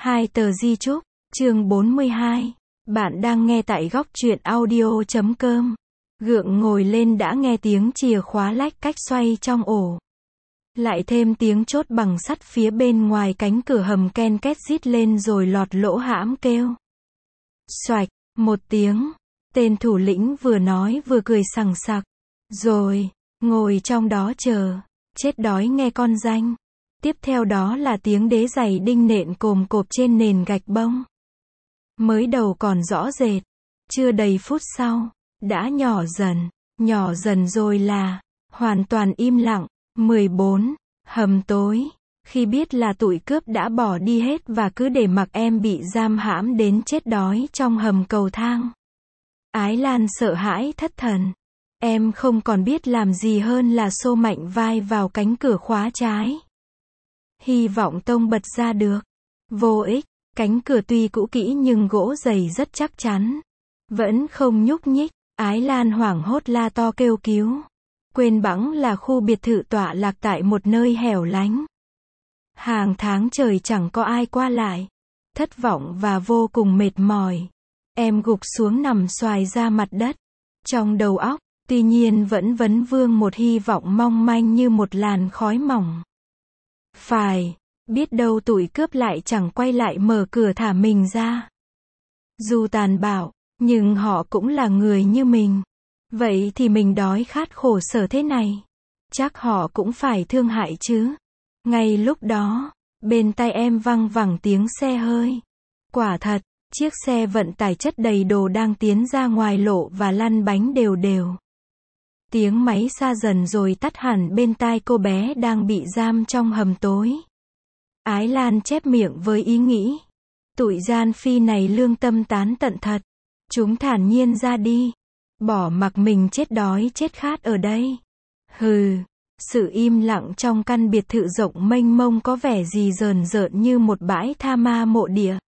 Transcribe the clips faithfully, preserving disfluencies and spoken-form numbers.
Hai tờ di chúc, chương bốn mươi hai. Bạn đang nghe tại góc truyện audio chấm com. Gượng ngồi lên đã nghe tiếng chìa khóa lách cách xoay trong ổ. Lại thêm tiếng chốt bằng sắt phía bên ngoài cánh cửa hầm ken két rít lên rồi lọt lỗ hãm kêu. Xoạch, một tiếng. Tên thủ lĩnh vừa nói vừa cười sằng sặc. Rồi, ngồi trong đó chờ. Chết đói nghe con danh. Tiếp theo đó là tiếng đế giày đinh nện cồm cộp trên nền gạch bông. Mới đầu còn rõ rệt. Chưa đầy phút sau, đã nhỏ dần. Nhỏ dần rồi là, hoàn toàn im lặng. mười bốn. Hầm tối. Khi biết là tụi cướp đã bỏ đi hết và cứ để mặc em bị giam hãm đến chết đói trong hầm cầu thang. Ái Lan sợ hãi thất thần. Em không còn biết làm gì hơn là xô mạnh vai vào cánh cửa khóa trái. Hy vọng tông bật ra được. Vô ích, cánh cửa tuy cũ kỹ nhưng gỗ dày rất chắc chắn. Vẫn không nhúc nhích, Ái Lan hoảng hốt la to kêu cứu. Quên bẵng là khu biệt thự tọa lạc tại một nơi hẻo lánh. Hàng tháng trời chẳng có ai qua lại. Thất vọng và vô cùng mệt mỏi. Em gục xuống nằm xoài ra mặt đất. Trong đầu óc, tuy nhiên vẫn vấn vương một hy vọng mong manh như một làn khói mỏng. Phải, biết đâu tụi cướp lại chẳng quay lại mở cửa thả mình ra. Dù tàn bạo, nhưng họ cũng là người như mình. Vậy thì mình đói khát khổ sở thế này. Chắc họ cũng phải thương hại chứ. Ngay lúc đó, bên tai em văng vẳng tiếng xe hơi. Quả thật, chiếc xe vận tải chất đầy đồ đang tiến ra ngoài lộ và lăn bánh đều đều. Tiếng máy xa dần rồi tắt hẳn bên tai cô bé đang bị giam trong hầm tối. Ái Lan chép miệng với ý nghĩ. Tụi gian phi này lương tâm tán tận thật. Chúng thản nhiên ra đi. Bỏ mặc mình chết đói chết khát ở đây. Hừ, sự im lặng trong căn biệt thự rộng mênh mông có vẻ gì rờn rợn như một bãi tha ma mộ địa.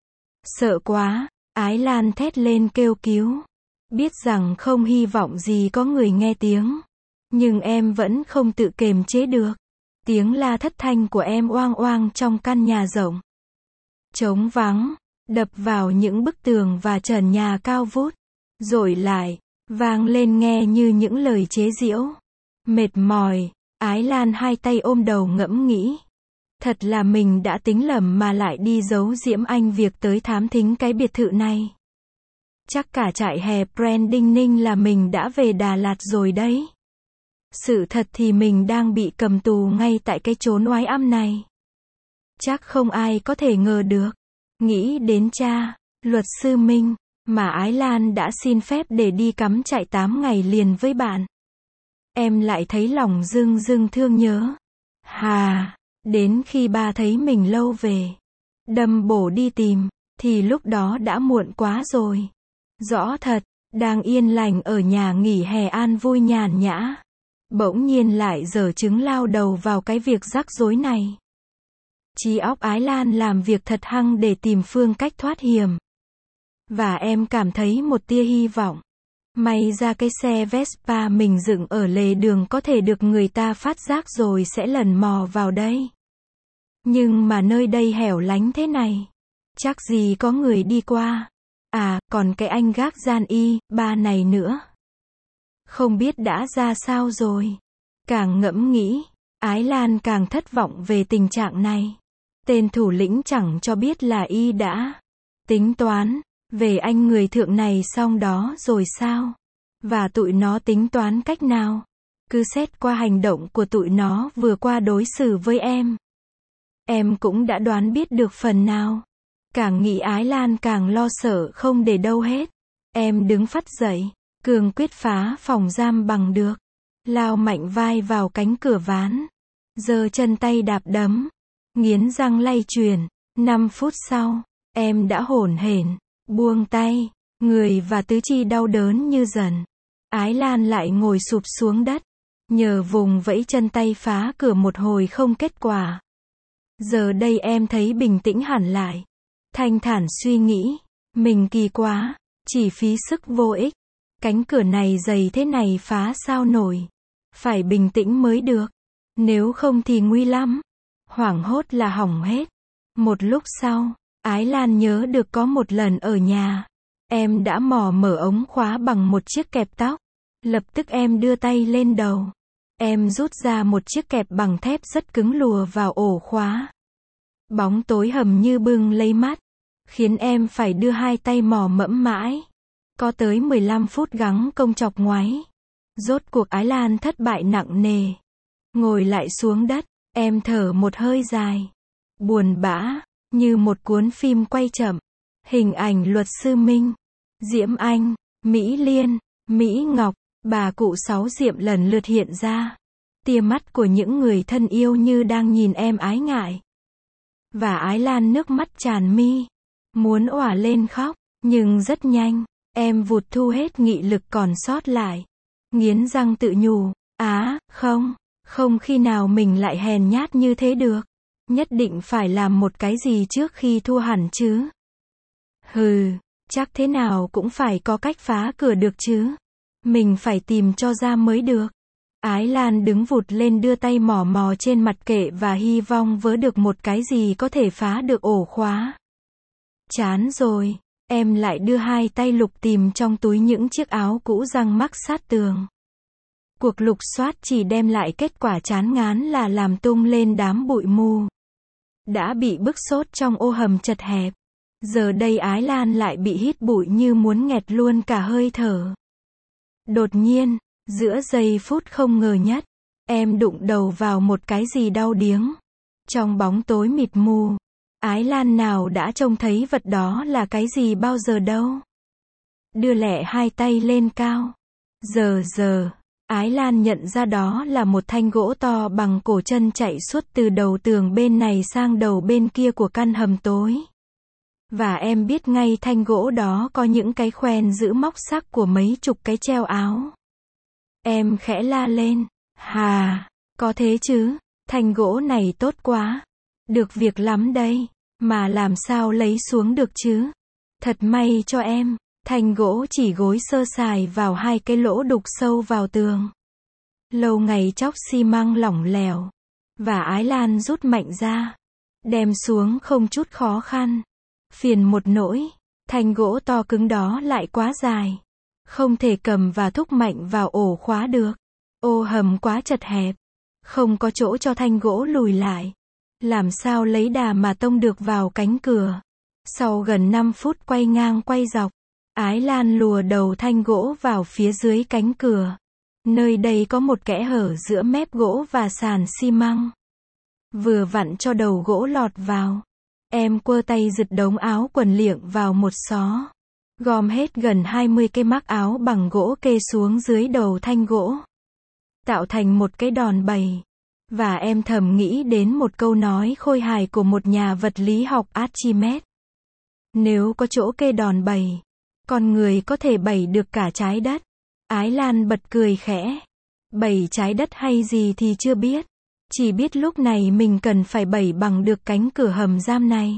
Sợ quá, Ái Lan thét lên kêu cứu. Biết rằng không hy vọng gì có người nghe tiếng. Nhưng em vẫn không tự kềm chế được. Tiếng la thất thanh của em oang oang trong căn nhà rộng. Trống vắng, đập vào những bức tường và trần nhà cao vút. Rồi lại, vang lên nghe như những lời chế giễu. Mệt mỏi, Ái Lan hai tay ôm đầu ngẫm nghĩ. Thật là mình đã tính lầm mà lại đi giấu giễm anh việc tới thám thính cái biệt thự này. Chắc cả trại hè Branding Ninh là mình đã về Đà Lạt rồi đấy. Sự thật thì mình đang bị cầm tù ngay tại cái chốn oái âm này. Chắc không ai có thể ngờ được. Nghĩ đến cha, luật sư Minh, mà Ái Lan đã xin phép để đi cắm trại tám ngày liền với bạn. Em lại thấy lòng dưng dưng thương nhớ. Hà, đến khi ba thấy mình lâu về, đâm bổ đi tìm, thì lúc đó đã muộn quá rồi. Rõ thật, đang yên lành ở nhà nghỉ hè an vui nhàn nhã. Bỗng nhiên lại dở trứng lao đầu vào cái việc rắc rối này. Trí óc Ái Lan làm việc thật hăng để tìm phương cách thoát hiểm. Và em cảm thấy một tia hy vọng. May ra cái xe Vespa mình dựng ở lề đường có thể được người ta phát giác rồi sẽ lần mò vào đây. Nhưng mà nơi đây hẻo lánh thế này. Chắc gì có người đi qua. À, còn cái anh gác gian y, ba này nữa. Không biết đã ra sao rồi. Càng ngẫm nghĩ, Ái Lan càng thất vọng về tình trạng này. Tên thủ lĩnh chẳng cho biết là y đã tính toán về anh người thượng này xong đó rồi sao? Và tụi nó tính toán cách nào? Cứ xét qua hành động của tụi nó vừa qua đối xử với em. Em cũng đã đoán biết được phần nào. Càng nghĩ Ái Lan càng lo sợ không để đâu hết. Em đứng phắt dậy, cường quyết phá phòng giam bằng được. Lao mạnh vai vào cánh cửa ván. Giơ chân tay đạp đấm. Nghiến răng lay chuyền. Năm phút sau, em đã hổn hển, buông tay, người và tứ chi đau đớn như dần. Ái Lan lại ngồi sụp xuống đất. Nhờ vùng vẫy chân tay phá cửa một hồi không kết quả. Giờ đây em thấy bình tĩnh hẳn lại. Thanh thản suy nghĩ, mình kỳ quá, chỉ phí sức vô ích. Cánh cửa này dày thế này phá sao nổi. Phải bình tĩnh mới được. Nếu không thì nguy lắm. Hoảng hốt là hỏng hết. Một lúc sau, Ái Lan nhớ được có một lần ở nhà, em đã mò mở ống khóa bằng một chiếc kẹp tóc. Lập tức em đưa tay lên đầu. Em rút ra một chiếc kẹp bằng thép rất cứng lùa vào ổ khóa. Bóng tối hầm như bưng lấy mắt, khiến em phải đưa hai tay mò mẫm mãi. Có tới mười lăm phút gắng công chọc ngoáy. Rốt cuộc Ái Lan thất bại nặng nề. Ngồi lại xuống đất, em thở một hơi dài. Buồn bã, như một cuốn phim quay chậm. Hình ảnh luật sư Minh, Diễm Anh, Mỹ Liên, Mỹ Ngọc, bà cụ Sáu Diệm lần lượt hiện ra. Tia mắt của những người thân yêu như đang nhìn em ái ngại. Và Ái Lan nước mắt tràn mi. Muốn òa lên khóc, nhưng rất nhanh, em vụt thu hết nghị lực còn sót lại. Nghiến răng tự nhủ, á, không, không khi nào mình lại hèn nhát như thế được. Nhất định phải làm một cái gì trước khi thua hẳn chứ. Hừ, chắc thế nào cũng phải có cách phá cửa được chứ. Mình phải tìm cho ra mới được. Ái Lan đứng vụt lên đưa tay mò mò trên mặt kệ và hy vọng vớ được một cái gì có thể phá được ổ khóa. Chán rồi, em lại đưa hai tay lục tìm trong túi những chiếc áo cũ răng mắc sát tường. Cuộc lục soát chỉ đem lại kết quả chán ngán là làm tung lên đám bụi mù. Đã bị bức sốt trong ô hầm chật hẹp. Giờ đây Ái Lan lại bị hít bụi như muốn nghẹt luôn cả hơi thở. Đột nhiên, giữa giây phút không ngờ nhất, em đụng đầu vào một cái gì đau điếng. Trong bóng tối mịt mù, Ái Lan nào đã trông thấy vật đó là cái gì bao giờ đâu. Đưa lẹ hai tay lên cao. Giờ giờ, Ái Lan nhận ra đó là một thanh gỗ to bằng cổ chân chạy suốt từ đầu tường bên này sang đầu bên kia của căn hầm tối. Và em biết ngay thanh gỗ đó có những cái khoen giữ móc sắc của mấy chục cái treo áo. Em khẽ la lên, hà, có thế chứ, thanh gỗ này tốt quá. Được việc lắm đây, mà làm sao lấy xuống được chứ. Thật may cho em, thanh gỗ chỉ gối sơ sài vào hai cái lỗ đục sâu vào tường. Lâu ngày chóc xi măng lỏng lẻo. Và Ái Lan rút mạnh ra. Đem xuống không chút khó khăn. Phiền một nỗi, thanh gỗ to cứng đó lại quá dài. Không thể cầm và thúc mạnh vào ổ khóa được. Ô hầm quá chật hẹp. Không có chỗ cho thanh gỗ lùi lại. Làm sao lấy đà mà tông được vào cánh cửa. Sau gần năm phút quay ngang quay dọc, Ái Lan lùa đầu thanh gỗ vào phía dưới cánh cửa. Nơi đây có một kẽ hở giữa mép gỗ và sàn xi măng. Vừa vặn cho đầu gỗ lọt vào. Em quơ tay giật đống áo quần liệng vào một xó. Gom hết gần hai mươi cái mác áo bằng gỗ kê xuống dưới đầu thanh gỗ. Tạo thành một cái đòn bẩy. Và em thầm nghĩ đến một câu nói khôi hài của một nhà vật lý học Archimedes. Nếu có chỗ kê đòn bẩy, con người có thể bẩy được cả trái đất. Ái Lan bật cười khẽ. Bẩy trái đất hay gì thì chưa biết. Chỉ biết lúc này mình cần phải bẩy bằng được cánh cửa hầm giam này.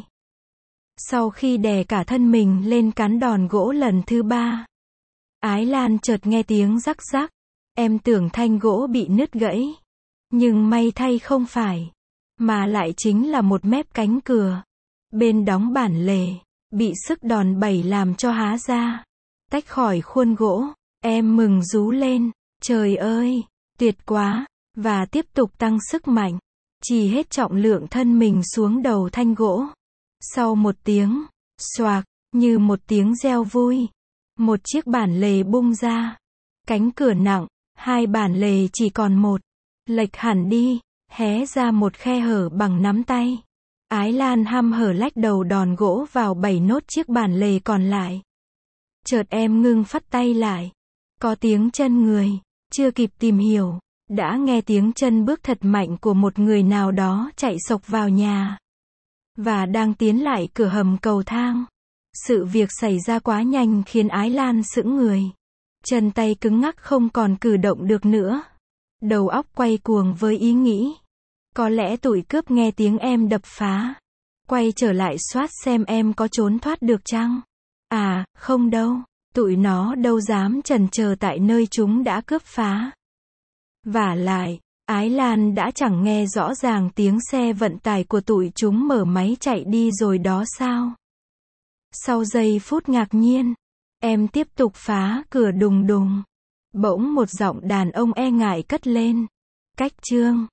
Sau khi đè cả thân mình lên cán đòn gỗ lần thứ ba, Ái Lan chợt nghe tiếng rắc rắc. Em tưởng thanh gỗ bị nứt gãy. Nhưng may thay không phải. Mà lại chính là một mép cánh cửa. Bên đóng bản lề. Bị sức đòn bẩy làm cho há ra. Tách khỏi khuôn gỗ. Em mừng rú lên. Trời ơi, tuyệt quá. Và tiếp tục tăng sức mạnh. Chỉ hết trọng lượng thân mình xuống đầu thanh gỗ. Sau một tiếng, xoạc, như một tiếng reo vui. Một chiếc bản lề bung ra. Cánh cửa nặng, hai bản lề chỉ còn một. Lệch hẳn đi, hé ra một khe hở bằng nắm tay. Ái Lan hăm hở lách đầu đòn gỗ vào bảy nốt chiếc bản lề còn lại. Chợt em ngưng phắt tay lại. Có tiếng chân người, chưa kịp tìm hiểu, đã nghe tiếng chân bước thật mạnh của một người nào đó chạy xộc vào nhà. Và đang tiến lại cửa hầm cầu thang. Sự việc xảy ra quá nhanh khiến Ái Lan sững người. Chân tay cứng ngắc không còn cử động được nữa. Đầu óc quay cuồng với ý nghĩ. Có lẽ tụi cướp nghe tiếng em đập phá. Quay trở lại soát xem em có trốn thoát được chăng? À, không đâu. Tụi nó đâu dám chần chờ tại nơi chúng đã cướp phá. Vả lại, Ái Lan đã chẳng nghe rõ ràng tiếng xe vận tải của tụi chúng mở máy chạy đi rồi đó sao? Sau giây phút ngạc nhiên, em tiếp tục phá cửa đùng đùng. Bỗng một giọng đàn ông e ngại cất lên. Cách Trương.